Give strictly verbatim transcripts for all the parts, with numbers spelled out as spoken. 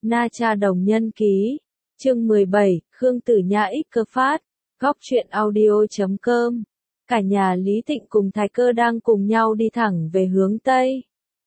Na Cha Đồng Nhân Ký, chương mười bảy, Khương Tử Nha ích Cơ Phát, góc truyện audio chấm com. Cả nhà Lý Tịnh cùng Thái Cơ đang cùng nhau đi thẳng về hướng Tây.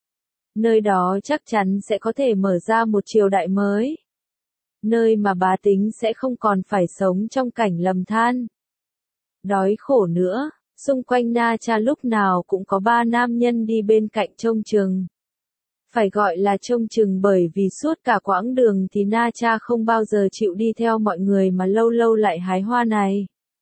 Nơi đó chắc chắn sẽ có thể mở ra một triều đại mới. Nơi mà bá tính sẽ không còn phải sống trong cảnh lầm than, đói khổ nữa. Xung quanh Na Cha lúc nào cũng có ba nam nhân đi bên cạnh trông chừng. Phải gọi là trông chừng bởi vì suốt cả quãng đường thì Na Cha không bao giờ chịu đi theo mọi người mà lâu lâu lại hái hoa này,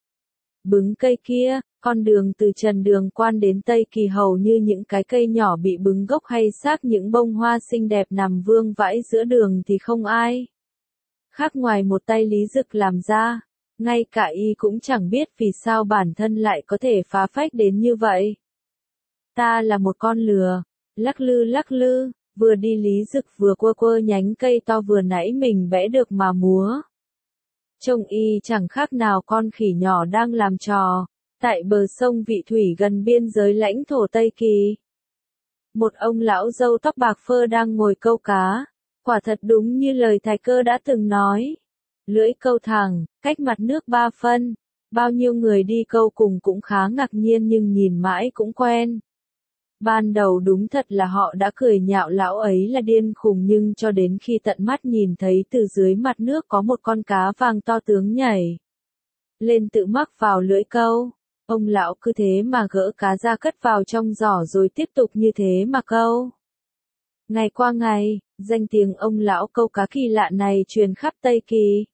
bứng cây kia. Con đường từ Trần Đường Quan đến Tây Kỳ hầu như những cái cây nhỏ bị bứng gốc hay xác những bông hoa xinh đẹp nằm vương vãi giữa đường thì không ai khác ngoài một tay Lý Dực làm ra. Ngay cả y cũng chẳng biết vì sao bản thân lại có thể phá phách đến như vậy. Ta là một con lừa, lắc lư lắc lư, vừa đi Lý Dực vừa quơ quơ nhánh cây to vừa nãy mình bẽ được mà múa. Trông y chẳng khác nào con khỉ nhỏ đang làm trò, tại bờ sông Vị Thủy gần biên giới lãnh thổ Tây Kỳ. Một ông lão râu tóc bạc phơ đang ngồi câu cá, quả thật đúng như lời Thái Cơ đã từng nói. Lưỡi câu thẳng, cách mặt nước ba phân, bao nhiêu người đi câu cùng cũng khá ngạc nhiên nhưng nhìn mãi cũng quen. Ban đầu đúng thật là họ đã cười nhạo lão ấy là điên khùng nhưng cho đến khi tận mắt nhìn thấy từ dưới mặt nước có một con cá vàng to tướng nhảy lên tự mắc vào lưỡi câu, ông lão cứ thế mà gỡ cá ra cất vào trong giỏ rồi tiếp tục như thế mà câu. Ngày qua ngày, danh tiếng ông lão câu cá kỳ lạ này truyền khắp Tây Kỳ.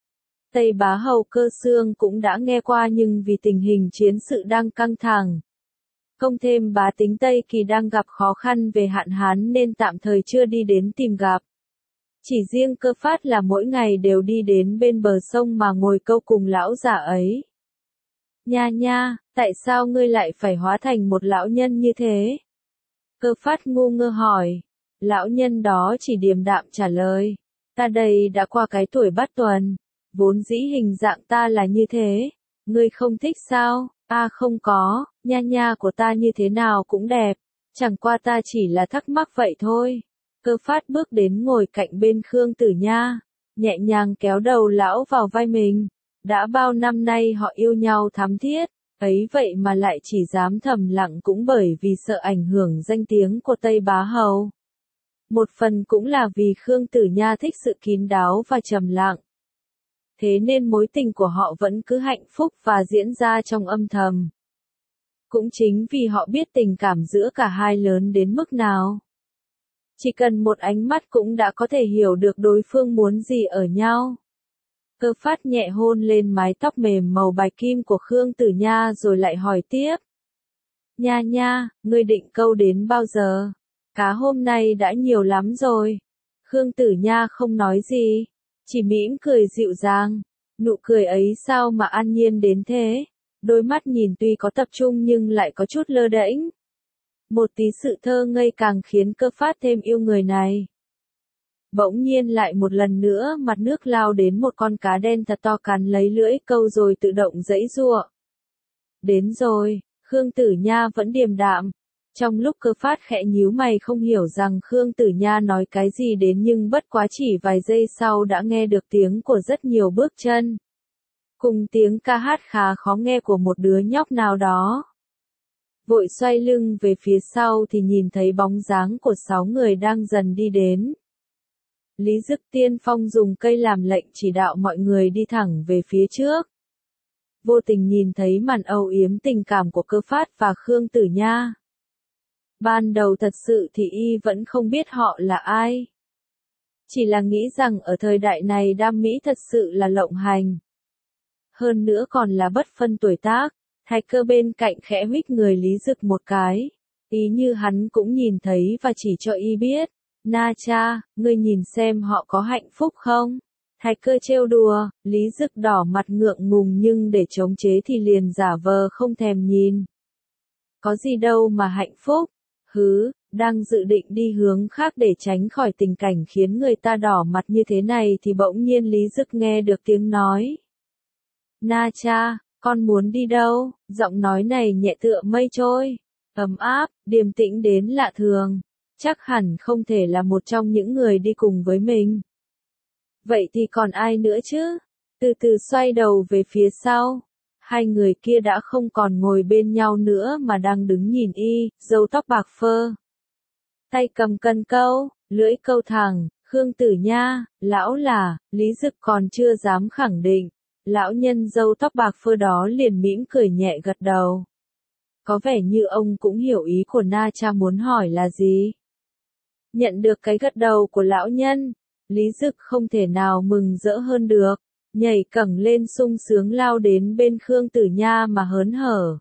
Tây Bá Hầu Cơ Xương cũng đã nghe qua nhưng vì tình hình chiến sự đang căng thẳng, không thêm bá tính Tây Kỳ đang gặp khó khăn về hạn hán nên tạm thời chưa đi đến tìm gặp. Chỉ riêng Cơ Phát là mỗi ngày đều đi đến bên bờ sông mà ngồi câu cùng lão già ấy. Nha nha, tại sao ngươi lại phải hóa thành một lão nhân như thế? Cơ Phát ngu ngơ hỏi. Lão nhân đó chỉ điềm đạm trả lời. Ta đây đã qua cái tuổi bát tuần, vốn dĩ hình dạng ta là như thế. Ngươi không thích sao? À không có, nha nha của ta như thế nào cũng đẹp. Chẳng qua ta chỉ là thắc mắc vậy thôi. Cơ Phát bước đến ngồi cạnh bên Khương Tử Nha, nhẹ nhàng kéo đầu lão vào vai mình. Đã bao năm nay họ yêu nhau thắm thiết, ấy vậy mà lại chỉ dám thầm lặng cũng bởi vì sợ ảnh hưởng danh tiếng của Tây Bá Hầu. Một phần cũng là vì Khương Tử Nha thích sự kín đáo và trầm lặng. Thế nên mối tình của họ vẫn cứ hạnh phúc và diễn ra trong âm thầm. Cũng chính vì họ biết tình cảm giữa cả hai lớn đến mức nào. Chỉ cần một ánh mắt cũng đã có thể hiểu được đối phương muốn gì ở nhau. Cơ Phát nhẹ hôn lên mái tóc mềm màu bạch kim của Khương Tử Nha rồi lại hỏi tiếp. Nha nha, ngươi định câu đến bao giờ? Cá hôm nay đã nhiều lắm rồi. Khương Tử Nha không nói gì, chỉ mỉm cười dịu dàng. Nụ cười ấy sao mà an nhiên đến thế? Đôi mắt nhìn tuy có tập trung nhưng lại có chút lơ đễnh. Một tí sự thơ ngây càng khiến Cơ Phát thêm yêu người này. Bỗng nhiên lại một lần nữa mặt nước lao đến một con cá đen thật to cắn lấy lưỡi câu rồi tự động giãy giụa. Đến rồi, Khương Tử Nha vẫn điềm đạm. Trong lúc Cơ Phát khẽ nhíu mày không hiểu rằng Khương Tử Nha nói cái gì đến nhưng bất quá chỉ vài giây sau đã nghe được tiếng của rất nhiều bước chân. Cùng tiếng ca hát khá khó nghe của một đứa nhóc nào đó. Vội xoay lưng về phía sau thì nhìn thấy bóng dáng của sáu người đang dần đi đến. Lý Dực tiên phong dùng cây làm lệnh chỉ đạo mọi người đi thẳng về phía trước. Vô tình nhìn thấy màn âu yếm tình cảm của Cơ Phát và Khương Tử Nha. Ban đầu thật sự thì y vẫn không biết họ là ai. Chỉ là nghĩ rằng ở thời đại này đam mỹ thật sự là lộng hành. Hơn nữa còn là bất phân tuổi tác. Thái Cơ bên cạnh khẽ huých người Lý Dực một cái. Ý như hắn cũng nhìn thấy và chỉ cho y biết. Na Cha, ngươi nhìn xem họ có hạnh phúc không? Thái Cơ trêu đùa, Lý Dực đỏ mặt ngượng ngùng nhưng để chống chế thì liền giả vờ không thèm nhìn. Có gì đâu mà hạnh phúc. Hứ, đang dự định đi hướng khác để tránh khỏi tình cảnh khiến người ta đỏ mặt như thế này thì bỗng nhiên Lý Dực nghe được tiếng nói. Na Cha, con muốn đi đâu? Giọng nói này nhẹ tựa mây trôi, ấm áp, điềm tĩnh đến lạ thường. Chắc hẳn không thể là một trong những người đi cùng với mình. Vậy thì còn ai nữa chứ? Từ từ xoay đầu về phía sau. Hai người kia đã không còn ngồi bên nhau nữa mà đang đứng nhìn y, râu tóc bạc phơ. Tay cầm cần câu, lưỡi câu thẳng, Khương Tử Nha, lão là, Lý Dực còn chưa dám khẳng định. Lão nhân râu tóc bạc phơ đó liền mỉm cười nhẹ gật đầu. Có vẻ như ông cũng hiểu ý của Na Cha muốn hỏi là gì. Nhận được cái gật đầu của lão nhân, Lý Dực không thể nào mừng rỡ hơn được, nhảy cẳng lên sung sướng lao đến bên Khương Tử Nha mà hớn hở.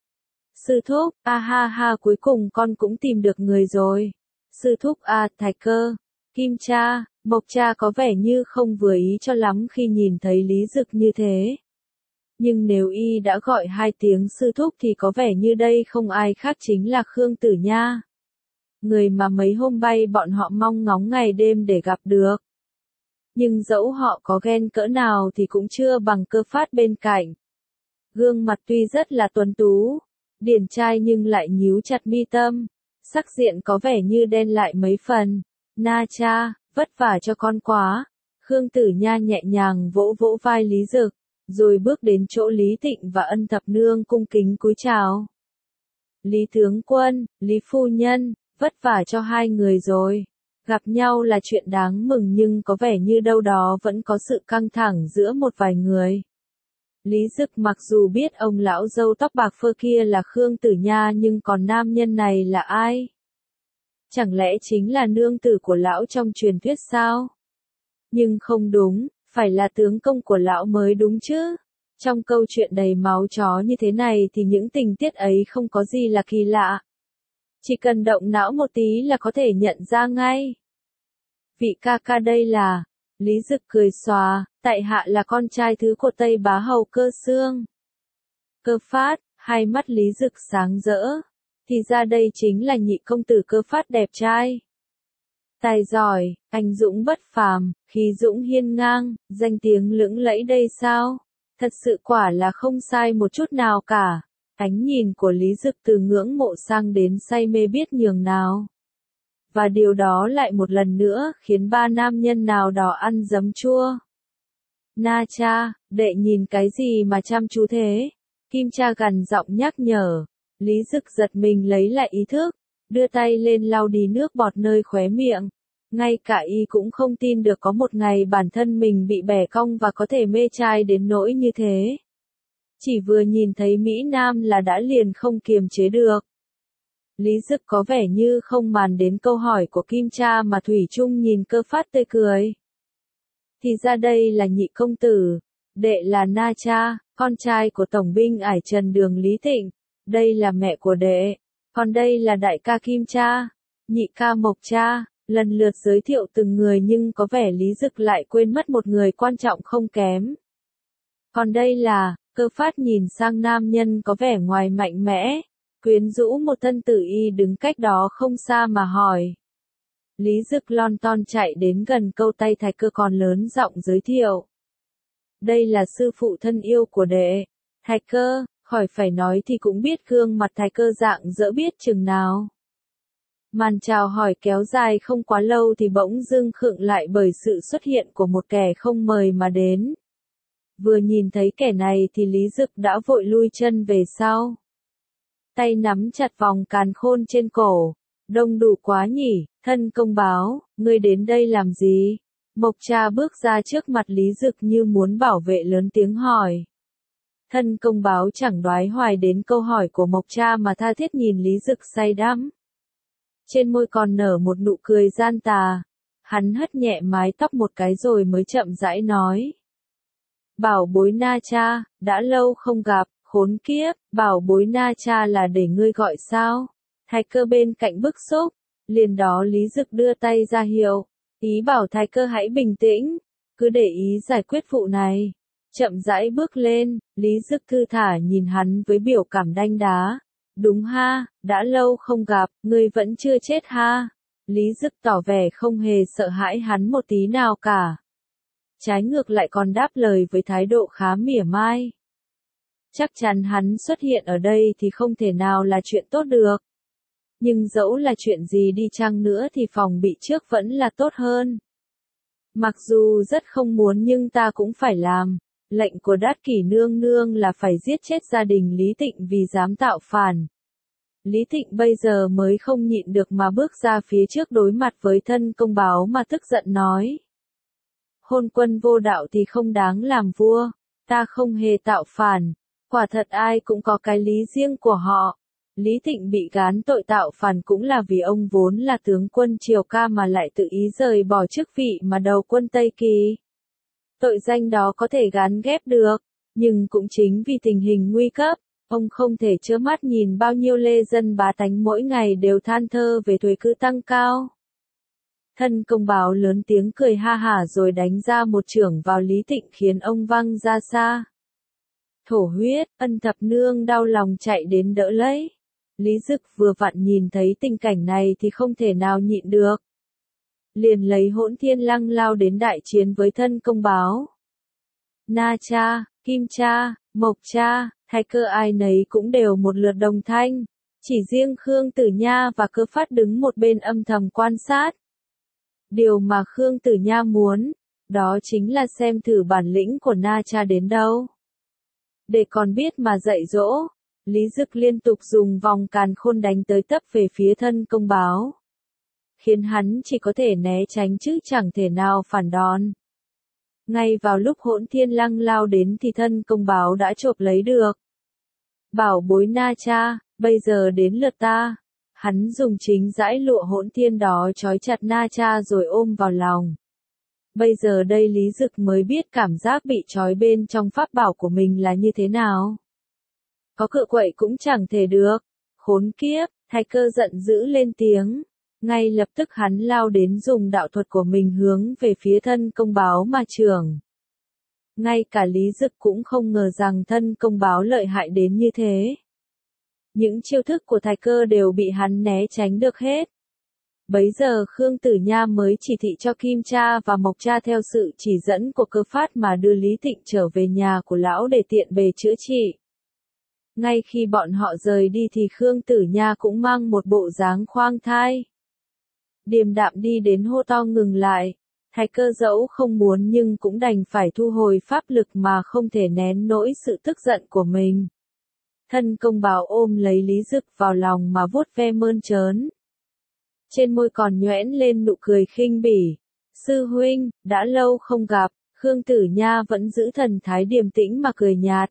Sư thúc, a ha ha cuối cùng con cũng tìm được người rồi. Sư thúc a, Thái Cơ, Kim Cha, Mộc Cha có vẻ như không vừa ý cho lắm khi nhìn thấy Lý Dực như thế. Nhưng nếu y đã gọi hai tiếng sư thúc thì có vẻ như đây không ai khác chính là Khương Tử Nha. Người mà mấy hôm bay bọn họ mong ngóng ngày đêm để gặp được. Nhưng dẫu họ có ghen cỡ nào thì cũng chưa bằng Cơ Phát bên cạnh. Gương mặt tuy rất là tuấn tú, điển trai nhưng lại nhíu chặt mi tâm, sắc diện có vẻ như đen lại mấy phần. Na Cha, vất vả cho con quá. Khương Tử Nha nhẹ nhàng vỗ vỗ vai Lý Dực, rồi bước đến chỗ Lý Tịnh và Ân Thập Nương cung kính cúi chào. Lý tướng quân, Lý phu nhân, vất vả cho hai người rồi. Gặp nhau là chuyện đáng mừng nhưng có vẻ như đâu đó vẫn có sự căng thẳng giữa một vài người. Lý Dực mặc dù biết ông lão râu tóc bạc phơ kia là Khương Tử Nha nhưng còn nam nhân này là ai? Chẳng lẽ chính là nương tử của lão trong truyền thuyết sao? Nhưng không đúng, phải là tướng công của lão mới đúng chứ. Trong câu chuyện đầy máu chó như thế này thì những tình tiết ấy không có gì là kỳ lạ. Chỉ cần động não một tí là có thể nhận ra ngay. Vị ca ca đây là, Lý Dực cười xòa, tại hạ là con trai thứ của Tây Bá Hầu Cơ Xương. Cơ Phát, hai mắt Lý Dực sáng rỡ. Thì ra đây chính là nhị công tử Cơ Phát đẹp trai. Tài giỏi, anh dũng bất phàm, khí dũng hiên ngang, danh tiếng lững lẫy đây sao? Thật sự quả là không sai một chút nào cả. Ánh nhìn của Lý Dực từ ngưỡng mộ sang đến say mê biết nhường nào. Và điều đó lại một lần nữa khiến ba nam nhân nào đó ăn giấm chua. Na Cha, đệ nhìn cái gì mà chăm chú thế? Kim Cha gằn giọng nhắc nhở. Lý Dực giật mình lấy lại ý thức, đưa tay lên lau đi nước bọt nơi khóe miệng. Ngay cả y cũng không tin được có một ngày bản thân mình bị bẻ cong và có thể mê trai đến nỗi như thế. Chỉ vừa nhìn thấy Mỹ Nam là đã liền không kiềm chế được. Lý Dực có vẻ như không màng đến câu hỏi của Kim Cha mà thủy chung nhìn Cơ Phát tươi cười. Thì ra đây là nhị công tử, đệ là Na Cha, con trai của tổng binh ải Trần Đường Lý Tịnh, đây là mẹ của đệ, còn đây là đại ca Kim Cha, nhị ca Mộc Cha, lần lượt giới thiệu từng người nhưng có vẻ Lý Dực lại quên mất một người quan trọng không kém. Còn đây là, Cơ Phát nhìn sang nam nhân có vẻ ngoài mạnh mẽ, quyến rũ một thân tử y đứng cách đó không xa mà hỏi. Lý Dực lon ton chạy đến gần câu tay Thái Cơ còn lớn giọng giới thiệu. Đây là sư phụ thân yêu của đệ, Thái Cơ, khỏi phải nói thì cũng biết gương mặt Thái Cơ dạng dỡ biết chừng nào. Màn chào hỏi kéo dài không quá lâu thì bỗng dưng khựng lại bởi sự xuất hiện của một kẻ không mời mà đến. Vừa nhìn thấy kẻ này thì Lý Dực đã vội lui chân về sau. Tay nắm chặt vòng càn khôn trên cổ. Đông đủ quá nhỉ, thân công báo, ngươi đến đây làm gì? Mộc Cha bước ra trước mặt Lý Dực như muốn bảo vệ lớn tiếng hỏi. Thân công báo chẳng đoái hoài đến câu hỏi của Mộc Cha mà tha thiết nhìn Lý Dực say đắm. Trên môi còn nở một nụ cười gian tà. Hắn hất nhẹ mái tóc một cái rồi mới chậm rãi nói. Bảo bối Na Cha, đã lâu không gặp, khốn kiếp, bảo bối Na Cha là để ngươi gọi sao? Thái Cơ bên cạnh bức xúc, liền đó Lý Dực đưa tay ra hiệu, ý bảo Thái Cơ hãy bình tĩnh, cứ để ý giải quyết vụ này. Chậm rãi bước lên, Lý Dực thư thả nhìn hắn với biểu cảm đanh đá. Đúng ha, đã lâu không gặp, ngươi vẫn chưa chết ha. Lý Dực tỏ vẻ không hề sợ hãi hắn một tí nào cả. Trái ngược lại còn đáp lời với thái độ khá mỉa mai. Chắc chắn hắn xuất hiện ở đây thì không thể nào là chuyện tốt được. Nhưng dẫu là chuyện gì đi chăng nữa thì phòng bị trước vẫn là tốt hơn. Mặc dù rất không muốn nhưng ta cũng phải làm. Lệnh của Đát Kỷ nương nương là phải giết chết gia đình Lý Tịnh vì dám tạo phản. Lý Tịnh bây giờ mới không nhịn được mà bước ra phía trước đối mặt với thân công báo mà tức giận nói. Hôn quân vô đạo thì không đáng làm vua, ta không hề tạo phản, quả thật ai cũng có cái lý riêng của họ. Lý Tịnh bị gán tội tạo phản cũng là vì ông vốn là tướng quân Triều Ca mà lại tự ý rời bỏ chức vị mà đầu quân Tây Kỳ. Tội danh đó có thể gán ghép được, nhưng cũng chính vì tình hình nguy cấp, ông không thể trơ mắt nhìn bao nhiêu lê dân bá tánh mỗi ngày đều than thơ về thuế cứ tăng cao. Thân công báo lớn tiếng cười ha hả rồi đánh ra một chưởng vào Lý Tịnh khiến ông văng ra xa. Thổ huyết, Ân Thập Nương đau lòng chạy đến đỡ lấy. Lý Dực vừa vặn nhìn thấy tình cảnh này thì không thể nào nhịn được. Liền lấy Hỗn Thiên Lăng lao đến đại chiến với thân công báo. Na Cha, Kim Cha, Mộc Cha, Thái Cơ ai nấy cũng đều một lượt đồng thanh. Chỉ riêng Khương Tử Nha và Cơ Phát đứng một bên âm thầm quan sát. Điều mà Khương Tử Nha muốn, đó chính là xem thử bản lĩnh của Na Cha đến đâu. Để còn biết mà dạy dỗ, Lý Dực liên tục dùng vòng càn khôn đánh tới tấp về phía thân công báo. Khiến hắn chỉ có thể né tránh chứ chẳng thể nào phản đòn. Ngay vào lúc Hỗn Thiên Lăng lao đến thì thân công báo đã chộp lấy được. Bảo bối Na Cha, bây giờ đến lượt ta. Hắn dùng chính dãi lụa hỗn thiên đó trói chặt Na Cha rồi ôm vào lòng. Bây giờ đây Lý Dực mới biết cảm giác bị trói bên trong pháp bảo của mình là như thế nào. Có cự quậy cũng chẳng thể được. Khốn kiếp, Thái Cơ giận dữ lên tiếng. Ngay lập tức hắn lao đến dùng đạo thuật của mình hướng về phía thân công báo mà chưởng. Ngay cả Lý Dực cũng không ngờ rằng thân công báo lợi hại đến như thế. Những chiêu thức của Thái Cơ đều bị hắn né tránh được hết. Bấy giờ Khương Tử Nha mới chỉ thị cho Kim Cha và Mộc Cha theo sự chỉ dẫn của Cơ Phát mà đưa Lý Tịnh trở về nhà của lão để tiện bề chữa trị. Ngay khi bọn họ rời đi thì Khương Tử Nha cũng mang một bộ dáng khoang thai. Điềm đạm đi đến hô to ngừng lại. Thái Cơ dẫu không muốn nhưng cũng đành phải thu hồi pháp lực mà không thể nén nỗi sự tức giận của mình. Thân công báo ôm lấy Lý Dực vào lòng mà vuốt ve mơn trớn. Trên môi còn nhoẻn lên nụ cười khinh bỉ. Sư huynh, đã lâu không gặp, Khương Tử Nha vẫn giữ thần thái điềm tĩnh mà cười nhạt.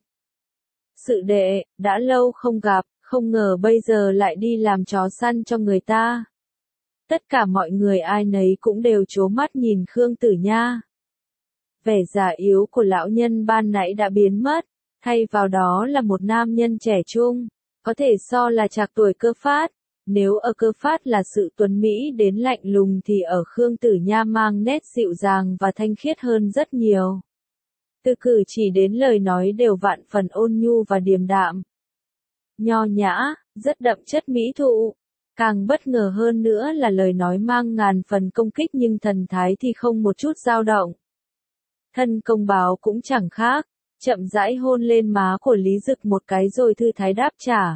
Sự đệ, đã lâu không gặp, không ngờ bây giờ lại đi làm chó săn cho người ta. Tất cả mọi người ai nấy cũng đều trố mắt nhìn Khương Tử Nha. Vẻ già yếu của lão nhân ban nãy đã biến mất, thay vào đó là một nam nhân trẻ trung, có thể so là trạc tuổi Cơ Phát. Nếu ở Cơ Phát là sự tuấn mỹ đến lạnh lùng thì ở Khương Tử Nha mang nét dịu dàng và thanh khiết hơn rất nhiều. Từ cử chỉ đến lời nói đều vạn phần ôn nhu và điềm đạm. Nho nhã, rất đậm chất mỹ thụ. Càng bất ngờ hơn nữa là lời nói mang ngàn phần công kích nhưng thần thái thì không một chút dao động. Thân công báo cũng chẳng khác, chậm rãi hôn lên má của Lý Dực một cái rồi thư thái đáp trả.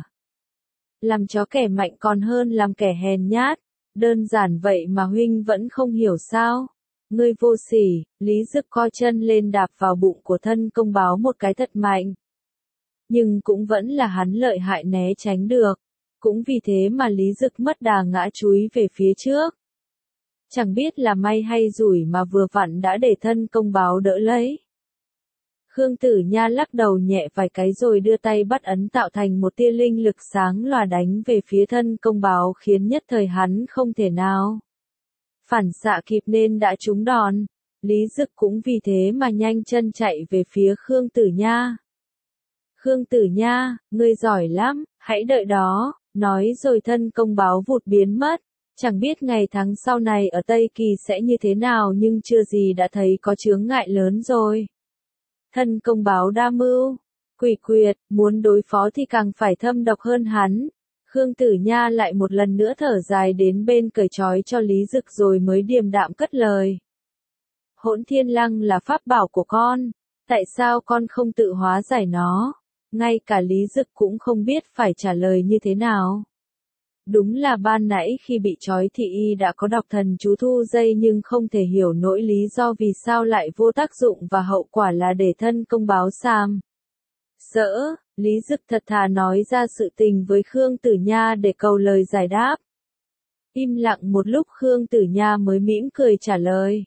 Làm chó kẻ mạnh còn hơn làm kẻ hèn nhát, đơn giản vậy mà huynh vẫn không hiểu sao. Ngươi vô sỉ, Lý Dực co chân lên đạp vào bụng của thân công báo một cái thật mạnh. Nhưng cũng vẫn là hắn lợi hại né tránh được. Cũng vì thế mà Lý Dực mất đà ngã chúi về phía trước. Chẳng biết là may hay rủi mà vừa vặn đã để thân công báo đỡ lấy. Khương Tử Nha lắc đầu nhẹ vài cái rồi đưa tay bắt ấn tạo thành một tia linh lực sáng lòa đánh về phía thân công báo khiến nhất thời hắn không thể nào phản xạ kịp nên đã trúng đòn. Lý Dực cũng vì thế mà nhanh chân chạy về phía Khương Tử Nha. Khương Tử Nha, ngươi giỏi lắm, hãy đợi đó, nói rồi thân công báo vụt biến mất. Chẳng biết ngày tháng sau này ở Tây Kỳ sẽ như thế nào nhưng chưa gì đã thấy có chướng ngại lớn rồi. Thân công báo đa mưu, quỷ quyệt, muốn đối phó thì càng phải thâm độc hơn hắn. Khương Tử Nha lại một lần nữa thở dài đến bên cởi trói cho Lý Dực rồi mới điềm đạm cất lời. Hỗn Thiên Lăng là pháp bảo của con, tại sao con không tự hóa giải nó? Ngay cả Lý Dực cũng không biết phải trả lời như thế nào. Đúng là ban nãy khi bị trói thì y đã có đọc thần chú thu dây nhưng không thể hiểu nỗi lý do vì sao lại vô tác dụng và hậu quả là để thân công báo Sam. Sỡ, Lý Dực thật thà nói ra sự tình với Khương Tử Nha để cầu lời giải đáp. Im lặng một lúc Khương Tử Nha mới mỉm cười trả lời.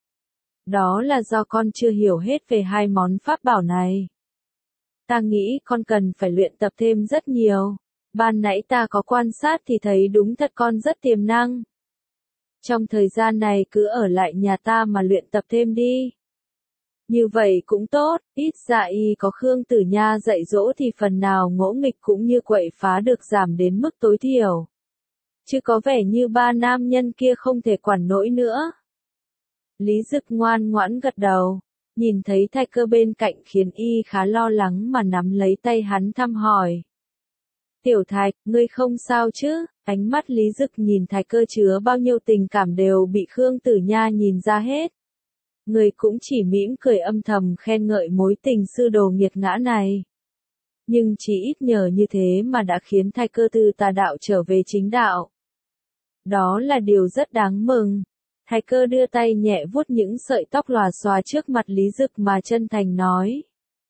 Đó là do con chưa hiểu hết về hai món pháp bảo này. Ta nghĩ con cần phải luyện tập thêm rất nhiều. Ban nãy ta có quan sát thì thấy đúng thật con rất tiềm năng. Trong thời gian này cứ ở lại nhà ta mà luyện tập thêm đi. Như vậy cũng tốt, ít ra y có Khương Tử Nha dạy dỗ thì phần nào ngỗ nghịch cũng như quậy phá được giảm đến mức tối thiểu. Chứ có vẻ như ba nam nhân kia không thể quản nổi nữa. Lý Dực ngoan ngoãn gật đầu, nhìn thấy Thạch Cơ bên cạnh khiến y khá lo lắng mà nắm lấy tay hắn thăm hỏi. Tiểu Thạch, ngươi không sao chứ? Ánh mắt Lý Dực nhìn Thạch Cơ chứa bao nhiêu tình cảm đều bị Khương Tử Nha nhìn ra hết. Người cũng chỉ mỉm cười âm thầm khen ngợi mối tình sư đồ nghiệt ngã này. Nhưng chỉ ít nhờ như thế mà đã khiến Thạch Cơ từ tà đạo trở về chính đạo. Đó là điều rất đáng mừng. Thạch Cơ đưa tay nhẹ vuốt những sợi tóc lòa xòa trước mặt Lý Dực mà chân thành nói.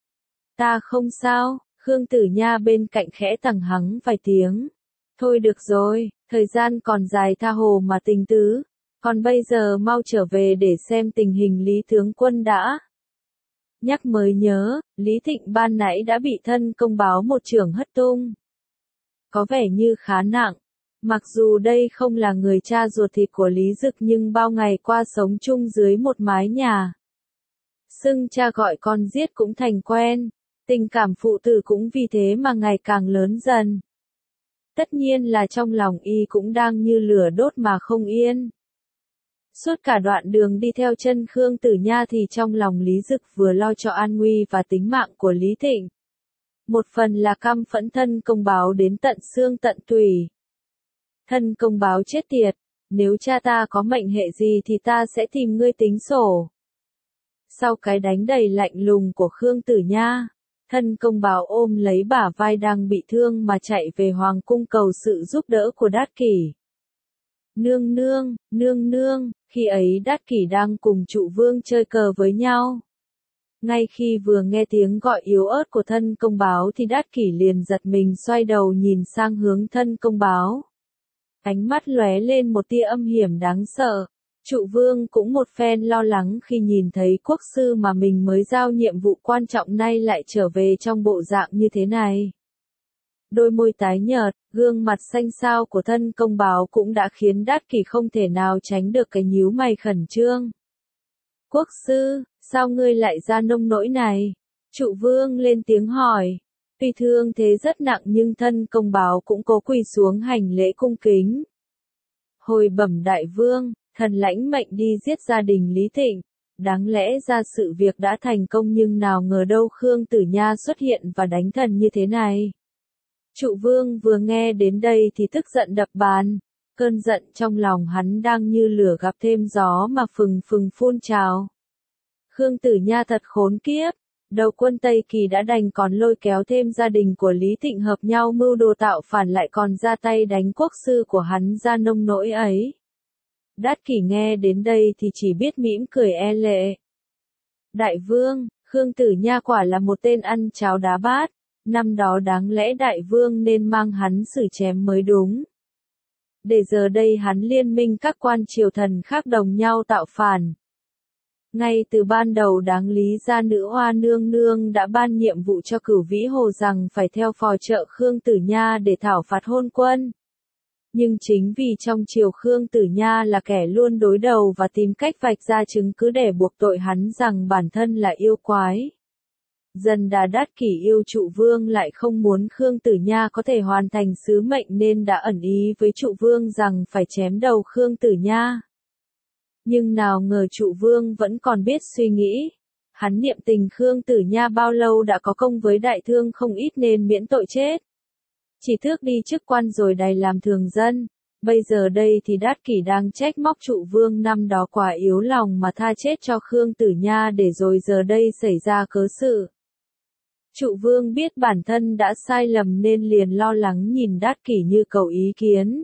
Ta không sao, Khương Tử Nha bên cạnh khẽ tằng hắng vài tiếng. Thôi được rồi, thời gian còn dài tha hồ mà tình tứ. Còn bây giờ mau trở về để xem tình hình Lý tướng quân đã. Nhắc mới nhớ, Lý Thịnh ban nãy đã bị thân công báo một chưởng hất tung. Có vẻ như khá nặng. Mặc dù đây không là người cha ruột thịt của Lý Dực nhưng bao ngày qua sống chung dưới một mái nhà. Xưng cha gọi con giết cũng thành quen, tình cảm phụ tử cũng vì thế mà ngày càng lớn dần. Tất nhiên là trong lòng y cũng đang như lửa đốt mà không yên. Suốt cả đoạn đường đi theo chân Khương Tử Nha thì trong lòng Lý Dực vừa lo cho an nguy và tính mạng của Lý Thịnh. Một phần là căm phẫn thân công báo đến tận xương tận tủy. Thân công báo chết tiệt, nếu cha ta có mệnh hệ gì thì ta sẽ tìm ngươi tính sổ. Sau cái đánh đầy lạnh lùng của Khương Tử Nha, thân công báo ôm lấy bả vai đang bị thương mà chạy về hoàng cung cầu sự giúp đỡ của Đát Kỷ. Nương nương, nương nương, khi ấy Đát Kỷ đang cùng Trụ Vương chơi cờ với nhau. Ngay khi vừa nghe tiếng gọi yếu ớt của thân công báo thì Đát Kỷ liền giật mình xoay đầu nhìn sang hướng thân công báo. Ánh mắt lóe lên một tia âm hiểm đáng sợ. Trụ Vương cũng một phen lo lắng khi nhìn thấy quốc sư mà mình mới giao nhiệm vụ quan trọng nay lại trở về trong bộ dạng như thế này. Đôi môi tái nhợt, gương mặt xanh xao của thân công báo cũng đã khiến Đát Kỷ không thể nào tránh được cái nhíu mày khẩn trương. Quốc sư, sao ngươi lại ra nông nỗi này? Trụ Vương lên tiếng hỏi. Tuy thương thế rất nặng nhưng thân công báo cũng cố quỳ xuống hành lễ cung kính. Hồi bẩm đại vương, thần lãnh mệnh đi giết gia đình Lý Thịnh. Đáng lẽ ra sự việc đã thành công nhưng nào ngờ đâu Khương Tử Nha xuất hiện và đánh thần như thế này. Trụ Vương vừa nghe đến đây thì tức giận đập bàn. Cơn giận trong lòng hắn đang như lửa gặp thêm gió mà phừng phừng phun trào. Khương Tử Nha thật khốn kiếp. Đầu quân Tây Kỳ đã đành còn lôi kéo thêm gia đình của Lý Thịnh hợp nhau mưu đồ tạo phản lại còn ra tay đánh quốc sư của hắn ra nông nỗi ấy. Đát Kỷ nghe đến đây thì chỉ biết mỉm cười e lệ. Đại vương, Khương Tử Nha quả là một tên ăn cháo đá bát, năm đó đáng lẽ đại vương nên mang hắn xử chém mới đúng. Để giờ đây hắn liên minh các quan triều thần khác đồng nhau tạo phản. Ngay từ ban đầu đáng lý ra nữ hoa nương nương đã ban nhiệm vụ cho Cửu Vĩ Hồ rằng phải theo phò trợ Khương Tử Nha để thảo phạt hôn quân. Nhưng chính vì trong triều Khương Tử Nha là kẻ luôn đối đầu và tìm cách vạch ra chứng cứ để buộc tội hắn rằng bản thân là yêu quái. Dần đà Đát Kỷ yêu Trụ Vương lại không muốn Khương Tử Nha có thể hoàn thành sứ mệnh nên đã ẩn ý với Trụ Vương rằng phải chém đầu Khương Tử Nha. Nhưng nào ngờ Trụ Vương vẫn còn biết suy nghĩ. Hắn niệm tình Khương Tử Nha bao lâu đã có công với đại thương không ít nên miễn tội chết. Chỉ thước đi chức quan rồi đày làm thường dân. Bây giờ đây thì Đát Kỷ đang trách móc Trụ Vương năm đó quá yếu lòng mà tha chết cho Khương Tử Nha để rồi giờ đây xảy ra cớ sự. Trụ vương biết bản thân đã sai lầm nên liền lo lắng nhìn Đát Kỷ như cầu ý kiến.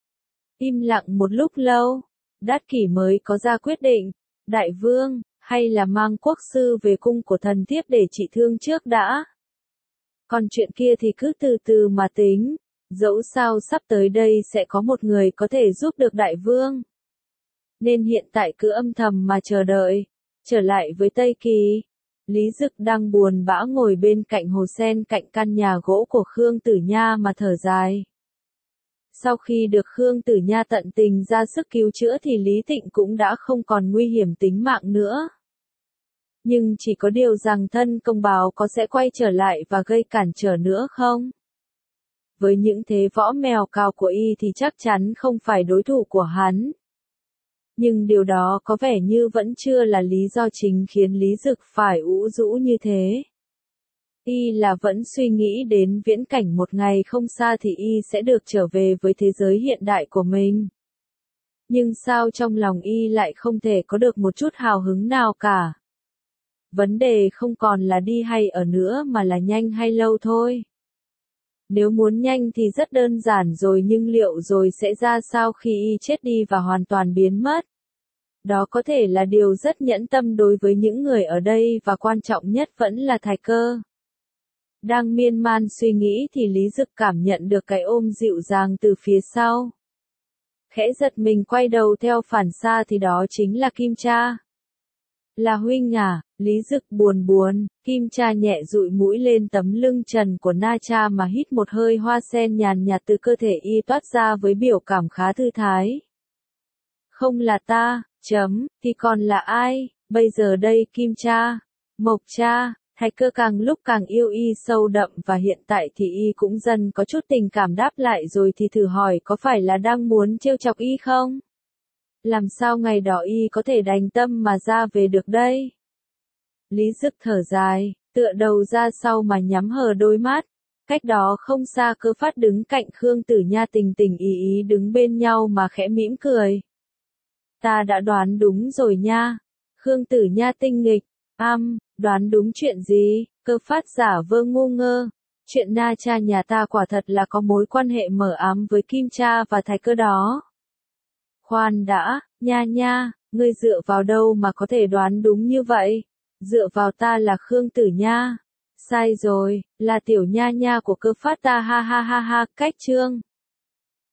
Im lặng một lúc lâu, Đát Kỷ mới có ra quyết định, đại vương, hay là mang quốc sư về cung của thần thiếp để trị thương trước đã. Còn chuyện kia thì cứ từ từ mà tính, dẫu sao sắp tới đây sẽ có một người có thể giúp được đại vương. Nên hiện tại cứ âm thầm mà chờ đợi. Trở lại với Tây Kỳ, Lý Dực đang buồn bã ngồi bên cạnh hồ sen cạnh căn nhà gỗ của Khương Tử Nha mà thở dài. Sau khi được Khương Tử Nha tận tình ra sức cứu chữa thì Lý Tịnh cũng đã không còn nguy hiểm tính mạng nữa. Nhưng chỉ có điều rằng thân công báo có sẽ quay trở lại và gây cản trở nữa không? Với những thế võ mèo cào của y thì chắc chắn không phải đối thủ của hắn. Nhưng điều đó có vẻ như vẫn chưa là lý do chính khiến Lý Dực phải ủ rũ như thế. Y là vẫn suy nghĩ đến viễn cảnh một ngày không xa thì y sẽ được trở về với thế giới hiện đại của mình. Nhưng sao trong lòng y lại không thể có được một chút hào hứng nào cả. Vấn đề không còn là đi hay ở nữa mà là nhanh hay lâu thôi. Nếu muốn nhanh thì rất đơn giản rồi, nhưng liệu rồi sẽ ra sao khi y chết đi và hoàn toàn biến mất? Đó có thể là điều rất nhẫn tâm đối với những người ở đây và quan trọng nhất vẫn là Thái Cơ. Đang miên man suy nghĩ thì Lý Dực cảm nhận được cái ôm dịu dàng từ phía sau. Khẽ giật mình quay đầu theo phản xạ thì đó chính là Kim Cha. Là huynh à, Lý Dực buồn buồn, Kim Cha nhẹ dụi mũi lên tấm lưng trần của Na Cha mà hít một hơi hoa sen nhàn nhạt từ cơ thể y toát ra với biểu cảm khá thư thái. Không là ta, chấm, thì còn là ai, bây giờ đây Kim Cha, Mộc Cha, Thái Cơ càng lúc càng yêu y sâu đậm và hiện tại thì y cũng dần có chút tình cảm đáp lại rồi thì thử hỏi có phải là đang muốn trêu chọc y không? Làm sao ngày đó y có thể đành tâm mà ra về được đây? Lý Dực thở dài, tựa đầu ra sau mà nhắm hờ đôi mắt. Cách đó không xa Cơ Phát đứng cạnh Khương Tử Nha tình tình ý ý đứng bên nhau mà khẽ mỉm cười. Ta đã đoán đúng rồi nha. Khương Tử Nha tinh nghịch, am, đoán đúng chuyện gì? Cơ Phát giả vơ ngu ngơ. Chuyện Na Cha nhà ta quả thật là có mối quan hệ mờ ám với Kim Cha và Thái Cơ đó. Khoan đã, Nha Nha, ngươi dựa vào đâu mà có thể đoán đúng như vậy? Dựa vào ta là Khương Tử Nha. Sai rồi, là tiểu Nha Nha của Cơ Phát ta, ha ha ha ha, cách chương.